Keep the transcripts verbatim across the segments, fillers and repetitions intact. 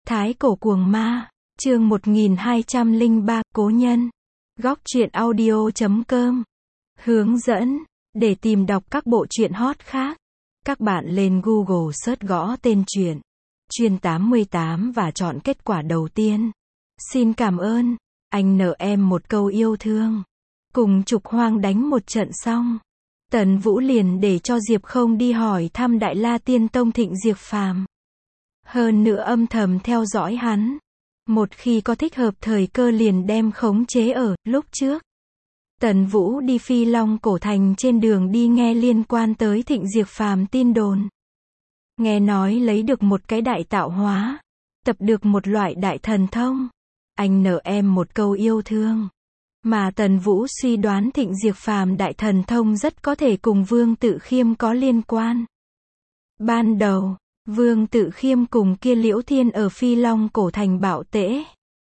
Thái cổ cuồng ma, chương một nghìn hai trăm lẻ ba, cố nhân. Góc truyện audio chấm com. Hướng dẫn, để tìm đọc các bộ truyện hot khác, các bạn lên Google search gõ tên truyện Truyện tám mươi tám và chọn kết quả đầu tiên. Xin cảm ơn, anh nợ em một câu yêu thương. Cùng Trục Hoang đánh một trận xong, Tần Vũ liền để cho Diệp Không đi hỏi thăm Đại La Tiên Tông Thịnh Diệp Phàm. Hơn nữa âm thầm theo dõi hắn. Một khi có thích hợp thời cơ liền đem khống chế ở, lúc trước. Tần Vũ đi Phi Long Cổ Thành trên đường đi nghe liên quan tới Thịnh Diệp Phàm tin đồn. Nghe nói lấy được một cái đại tạo hóa. Tập được một loại đại thần thông. Anh nợ em một câu yêu thương. Mà Tần Vũ suy đoán Thịnh Diệp Phàm đại thần thông rất có thể cùng Vương Tự Khiêm có liên quan. Ban đầu, Vương Tự Khiêm cùng kia Liễu Thiên ở Phi Long Cổ Thành bạo tễ.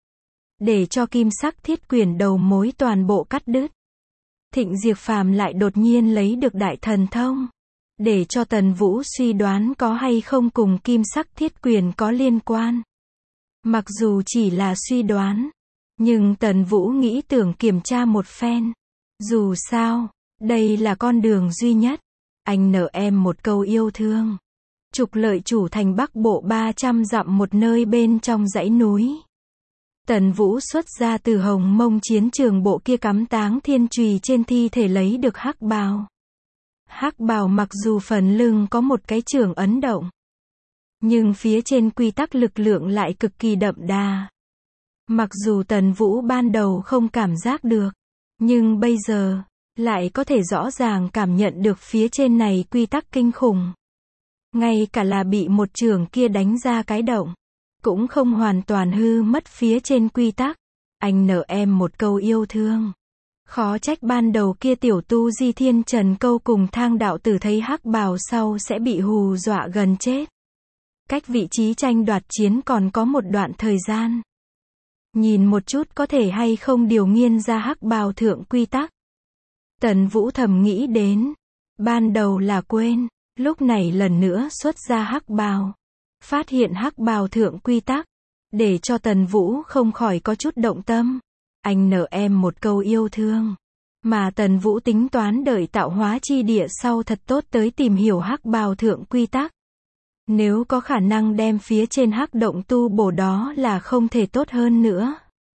Để cho kim sắc thiết quyển đầu mối toàn bộ cắt đứt. Thịnh Diệp Phàm lại đột nhiên lấy được đại thần thông. Để cho Tần Vũ suy đoán có hay không cùng kim sắc thiết quyển có liên quan. Mặc dù chỉ là suy đoán, nhưng Tần Vũ nghĩ tưởng kiểm tra một phen. Dù sao, đây là con đường duy nhất. Anh nợ em một câu yêu thương. Trục Lợi chủ thành Bắc Bộ ba trăm dặm một nơi bên trong dãy núi. Tần Vũ xuất ra từ Hồng Mông chiến trường bộ kia cắm táng thiên chùy trên thi thể lấy được hắc bào. Hắc bào mặc dù phần lưng có một cái chưởng ấn động, nhưng phía trên quy tắc lực lượng lại cực kỳ đậm đà. Mặc dù Tần Vũ ban đầu không cảm giác được, nhưng bây giờ, lại có thể rõ ràng cảm nhận được phía trên này quy tắc kinh khủng. Ngay cả là bị một chưởng kia đánh ra cái động, cũng không hoàn toàn hư mất phía trên quy tắc. Anh nợ em một câu yêu thương. Khó trách ban đầu kia tiểu tu Di Thiên Trần Câu cùng Thang đạo tử thấy hắc bào sau sẽ bị hù dọa gần chết. Cách vị trí tranh đoạt chiến còn có một đoạn thời gian. Nhìn một chút có thể hay không điều nghiên ra hắc bào thượng quy tắc. Tần Vũ thầm nghĩ đến. Ban đầu là quên, lúc này lần nữa xuất ra hắc bào. Phát hiện hắc bào thượng quy tắc. Để cho Tần Vũ không khỏi có chút động tâm. Anh nợ em một câu yêu thương. Mà Tần Vũ tính toán đợi tạo hóa chi địa sau thật tốt tới tìm hiểu hắc bào thượng quy tắc. Nếu có khả năng đem phía trên hắc động tu bổ đó là không thể tốt hơn nữa.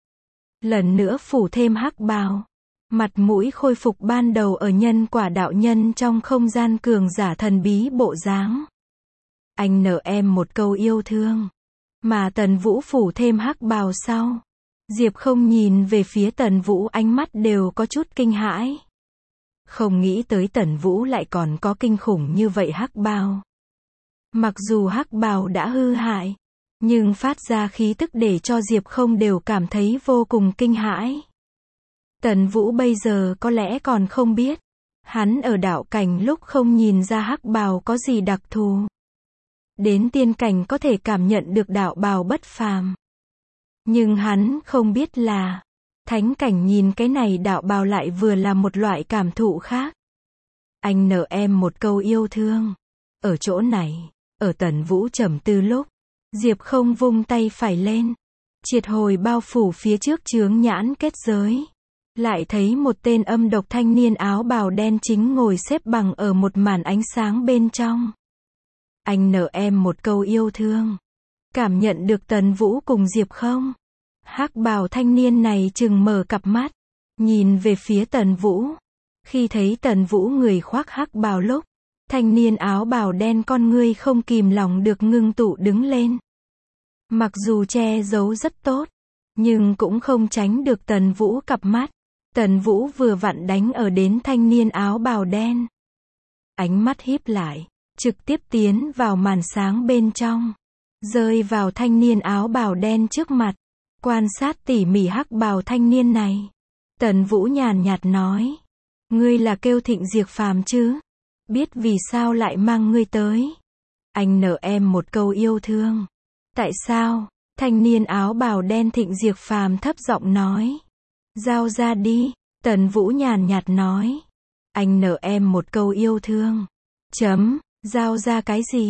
Lần nữa phủ thêm hắc bào. Mặt mũi khôi phục ban đầu ở nhân quả đạo nhân trong không gian cường giả thần bí bộ dáng. Anh nợ em một câu yêu thương. Mà Tần Vũ phủ thêm hắc bào sau. Diệp Không nhìn về phía Tần Vũ ánh mắt đều có chút kinh hãi. Không nghĩ tới Tần Vũ lại còn có kinh khủng như vậy hắc bào. Mặc dù hắc bào đã hư hại, nhưng phát ra khí tức để cho Diệp Không đều cảm thấy vô cùng kinh hãi. Tần Vũ bây giờ có lẽ còn không biết, hắn ở đạo cảnh lúc không nhìn ra hắc bào có gì đặc thù. Đến tiên cảnh có thể cảm nhận được đạo bào bất phàm. Nhưng hắn không biết là, thánh cảnh nhìn cái này đạo bào lại vừa là một loại cảm thụ khác. Anh nợ em một câu yêu thương. Ở chỗ này, ở Tần Vũ trầm tư lúc, Diệp Không vung tay phải lên, triệt hồi bao phủ phía trước chướng nhãn kết giới. Lại thấy một tên âm độc thanh niên áo bào đen chính ngồi xếp bằng ở một màn ánh sáng bên trong. Anh nợ em một câu yêu thương. Cảm nhận được Tần Vũ cùng Diệp Không. Hắc bào thanh niên này chừng mở cặp mắt, nhìn về phía Tần Vũ. Khi thấy Tần Vũ người khoác hắc bào lúc, thanh niên áo bào đen con ngươi không kìm lòng được ngưng tụ đứng lên. Mặc dù che giấu rất tốt, nhưng cũng không tránh được Tần Vũ cặp mắt. Tần Vũ vừa vặn đánh ở đến thanh niên áo bào đen. Ánh mắt híp lại, trực tiếp tiến vào màn sáng bên trong, rơi vào thanh niên áo bào đen trước mặt, quan sát tỉ mỉ hắc bào thanh niên này. Tần Vũ nhàn nhạt nói, ngươi là kêu Thịnh Diệp Phàm chứ? Biết vì sao lại mang ngươi tới? Anh nợ em một câu yêu thương. Tại sao? Thanh niên áo bào đen Thịnh Diệp Phàm thấp giọng nói. Giao ra đi. Tần Vũ nhàn nhạt nói. Anh nợ em một câu yêu thương. Chấm, giao ra cái gì?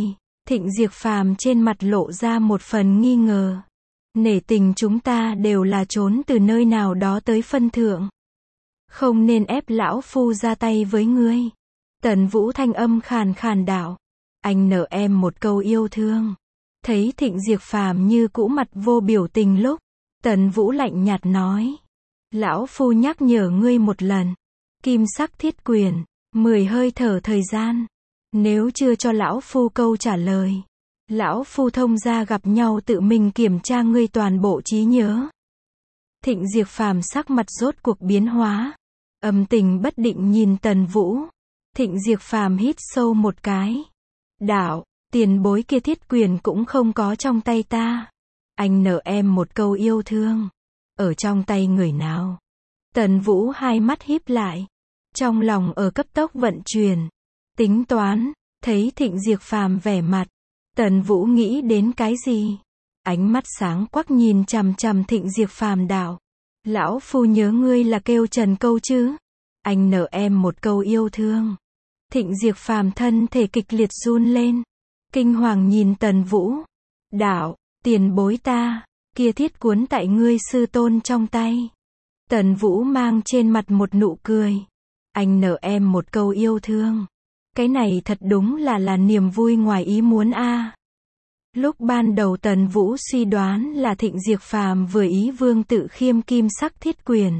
Thịnh Diệp Phàm trên mặt lộ ra một phần nghi ngờ. Nể tình chúng ta đều là trốn từ nơi nào đó tới phân thượng. Không nên ép lão phu ra tay với ngươi. Tần Vũ thanh âm khàn khàn đạo. Anh nợ em một câu yêu thương. Thấy Thịnh Diệp Phàm như cũ mặt vô biểu tình lúc, Tần Vũ lạnh nhạt nói. Lão phu nhắc nhở ngươi một lần. Kim sắc thiết quyền, mười hơi thở thời gian. Nếu chưa cho lão phu câu trả lời, lão phu thông ra gặp nhau tự mình kiểm tra ngươi toàn bộ trí nhớ. Thịnh Diệp Phàm sắc mặt rốt cuộc biến hóa, âm tình bất định nhìn Tần Vũ. Thịnh Diệp Phàm hít sâu một cái. Đạo, tiền bối kia thiết quyền cũng không có trong tay ta. Anh nợ em một câu yêu thương. Ở trong tay người nào? Tần Vũ hai mắt híp lại. Trong lòng ở cấp tốc vận chuyển. Tính toán, thấy Thịnh Diệp Phàm vẻ mặt. Tần Vũ nghĩ đến cái gì? Ánh mắt sáng quắc nhìn chằm chằm Thịnh Diệp Phàm đạo. Lão phu nhớ ngươi là kêu Trần Câu chứ? Anh nợ em một câu yêu thương. Thịnh Diệp Phàm thân thể kịch liệt run lên. Kinh hoàng nhìn Tần Vũ. Đạo, tiền bối ta, kia thiết cuốn tại ngươi sư tôn trong tay. Tần Vũ mang trên mặt một nụ cười. Anh nợ em một câu yêu thương. Cái này thật đúng là là niềm vui ngoài ý muốn a. À. Lúc ban đầu Tần Vũ suy đoán là Thịnh Diệp Phàm vừa ý Vương Tự Khiêm kim sắc thiết quyền.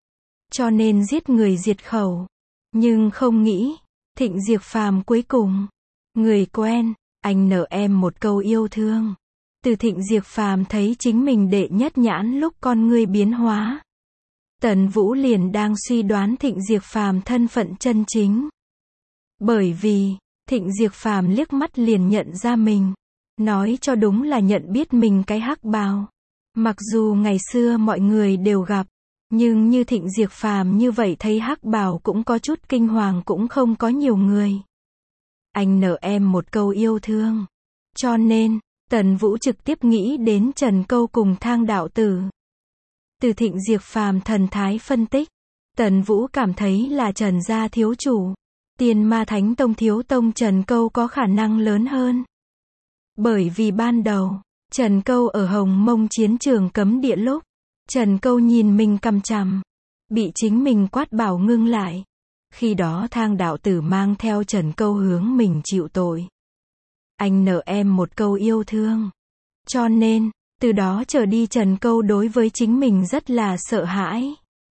Cho nên giết người diệt khẩu. Nhưng không nghĩ, Thịnh Diệp Phàm cuối cùng, người quen, anh nợ em một câu yêu thương. Từ Thịnh Diệp Phàm thấy chính mình đệ nhất nhãn lúc con ngươi biến hóa. Tần Vũ liền đang suy đoán Thịnh Diệp Phàm thân phận chân chính. Bởi vì, Thịnh Diệp Phàm liếc mắt liền nhận ra mình. Nói cho đúng là nhận biết mình cái hắc bào. Mặc dù ngày xưa mọi người đều gặp, nhưng như Thịnh Diệp Phàm như vậy thấy hắc bào cũng có chút kinh hoàng cũng không có nhiều người. Anh nợ em một câu yêu thương. Cho nên, Tần Vũ trực tiếp nghĩ đến Trần Câu cùng Thang đạo tử. Từ Thịnh Diệp Phàm thần thái phân tích, Tần Vũ cảm thấy là Trần gia thiếu chủ, Tiên Ma Thánh Tông thiếu tông Trần Câu có khả năng lớn hơn. Bởi vì ban đầu, Trần Câu ở Hồng Mông chiến trường cấm địa lúc, Trần Câu nhìn mình cằm chằm, bị chính mình quát bảo ngưng lại. Khi đó Thang đạo tử mang theo Trần Câu hướng mình chịu tội. Anh nợ em một câu yêu thương. Cho nên, từ đó trở đi Trần Câu đối với chính mình rất là sợ hãi.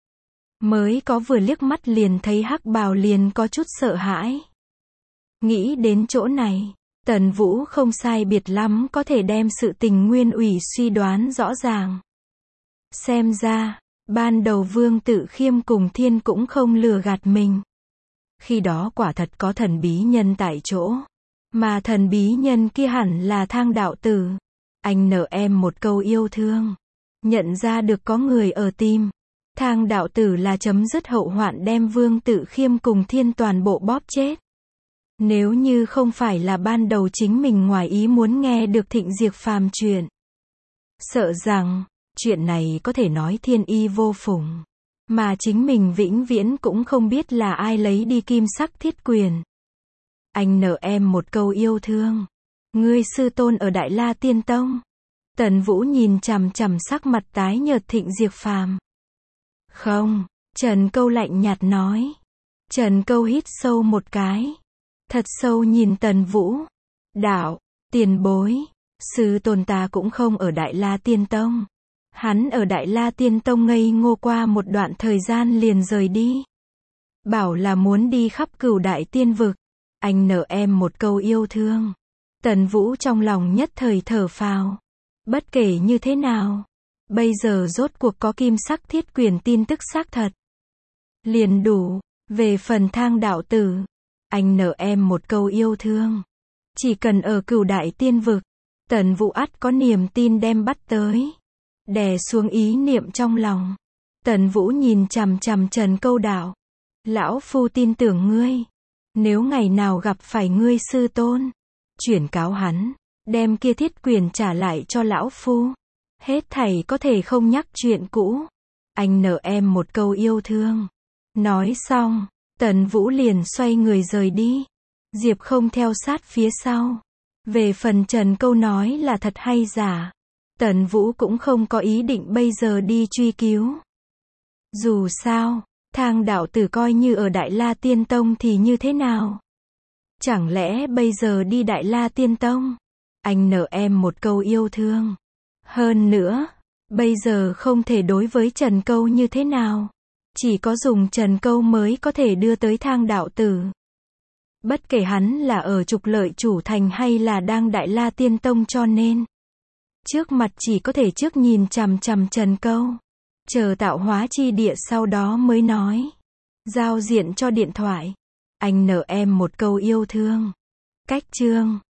Mới có vừa liếc mắt liền thấy hắc bào liền có chút sợ hãi. Nghĩ đến chỗ này, Tần Vũ không sai biệt lắm có thể đem sự tình nguyên ủy suy đoán rõ ràng. Xem ra, ban đầu Vương Tự Khiêm cùng Thiên cũng không lừa gạt mình. Khi đó quả thật có thần bí nhân tại chỗ. Mà thần bí nhân kia hẳn là Thang đạo tử. Anh nợ em một câu yêu thương. Nhận ra được có người ở tim. Thang đạo tử là chấm dứt hậu hoạn đem Vương Tự Khiêm cùng Thiên toàn bộ bóp chết. Nếu như không phải là ban đầu chính mình ngoài ý muốn nghe được Thịnh Diệp Phàm chuyện. Sợ rằng, chuyện này có thể nói thiên y vô phùng. Mà chính mình vĩnh viễn cũng không biết là ai lấy đi kim sắc thiết quyền. Anh nợ em một câu yêu thương. Ngươi sư tôn ở Đại La Tiên Tông. Tần Vũ nhìn chằm chằm sắc mặt tái nhợt Thịnh Diệp Phàm. Không, Trần Câu lạnh nhạt nói. Trần Câu hít sâu một cái. Thật sâu nhìn Tần Vũ. Đạo, tiền bối, sư tôn ta cũng không ở Đại La Tiên Tông. Hắn ở Đại La Tiên Tông ngây ngô qua một đoạn thời gian liền rời đi. Bảo là muốn đi khắp cửu đại tiên vực. Anh nợ em một câu yêu thương. Tần Vũ trong lòng nhất thời thở phào. Bất kể như thế nào, bây giờ rốt cuộc có kim sắc thiết quyền tin tức xác thật. Liền đủ, về phần Thang đạo tử. Anh nợ em một câu yêu thương. Chỉ cần ở cửu đại tiên vực, Tần Vũ ắt có niềm tin đem bắt tới. Đè xuống ý niệm trong lòng. Tần Vũ nhìn chằm chằm Trần Câu đạo. Lão phu tin tưởng ngươi. Nếu ngày nào gặp phải ngươi sư tôn, chuyển cáo hắn, đem kia thiết quyền trả lại cho lão phu. Hết thảy có thể không nhắc chuyện cũ. Anh nợ em một câu yêu thương. Nói xong, Tần Vũ liền xoay người rời đi. Diệp Không theo sát phía sau. Về phần Trần Câu nói là thật hay giả, Tần Vũ cũng không có ý định bây giờ đi truy cứu. Dù sao, Thang đạo tử coi như ở Đại La Tiên Tông thì như thế nào? Chẳng lẽ bây giờ đi Đại La Tiên Tông, anh nợ em một câu yêu thương. Hơn nữa, bây giờ không thể đối với Trần Câu như thế nào. Chỉ có dùng Trần Câu mới có thể đưa tới Thang đạo tử. Bất kể hắn là ở trục lợi chủ thành hay là đang Đại La Tiên Tông, cho nên trước mặt chỉ có thể trước nhìn chằm chằm Trần Câu. Chờ tạo hóa chi địa sau đó mới nói. Giao diện cho điện thoại. Anh nợ em một câu yêu thương. Cách chương